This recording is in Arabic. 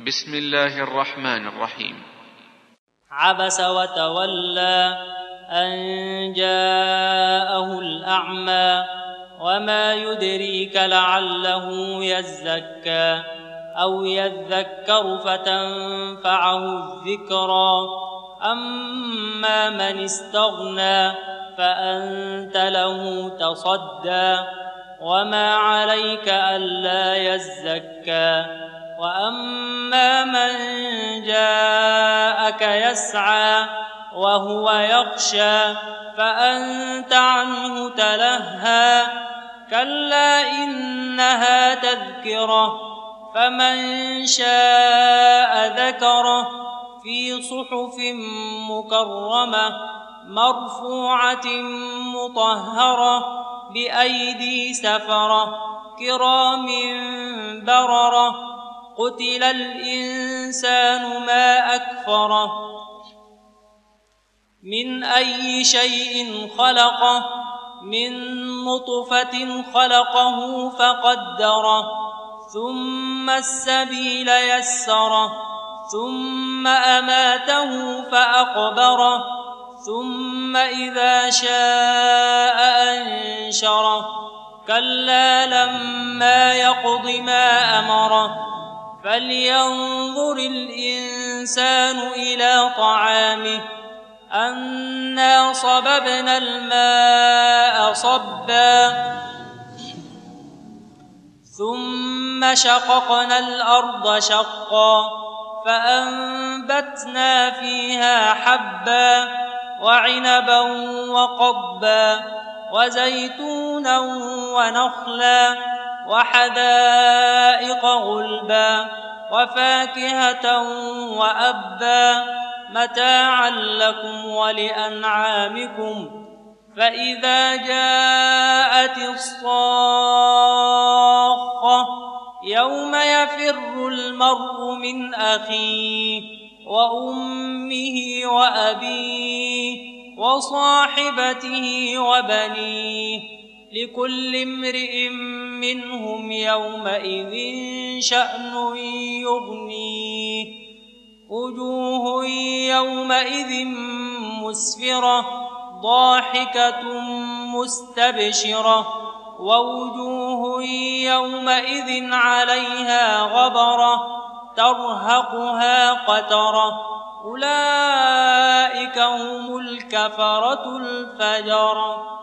بسم الله الرحمن الرحيم. عبس وتولى أن جاءه الأعمى وما يدريك لعله يزكى أو يذكر فتنفعه الذكرى أما من استغنى فأنت له تصدى وما عليك ألا يزكى وأما من جاءك يسعى وهو يخشى فأنت عنه تلهى كلا إنها تذكرة فمن شاء ذكره في صحف مكرمة مرفوعة مطهرة بأيدي سفرة كرام بررة قتل الإنسان ما أكفره من أي شيء خلقه من نطفة خلقه فقدره ثم السبيل يسره ثم أماته فأقبره ثم إذا شاء أنشره كلا لما يقض ما أمره فلينظر الإنسان إلى طعامه أنا صببنا الماء صبا ثم شققنا الأرض شقا فأنبتنا فيها حبا وعنبا وقضبا وزيتونا ونخلا وحدائق غلبا وفاكهة وأبا متاعا لكم ولأنعامكم فإذا جاءت الصاخة يوم يفر المرء من أخيه وأمه وأبيه وصاحبته وبنيه لكل امرئ منهم يومئذ شأن يغنيه وجوه يومئذ مسفرة ضاحكة مستبشرة ووجوه يومئذ عليها غبرة ترهقها قترة أولئك هم الكفرة الفجرة.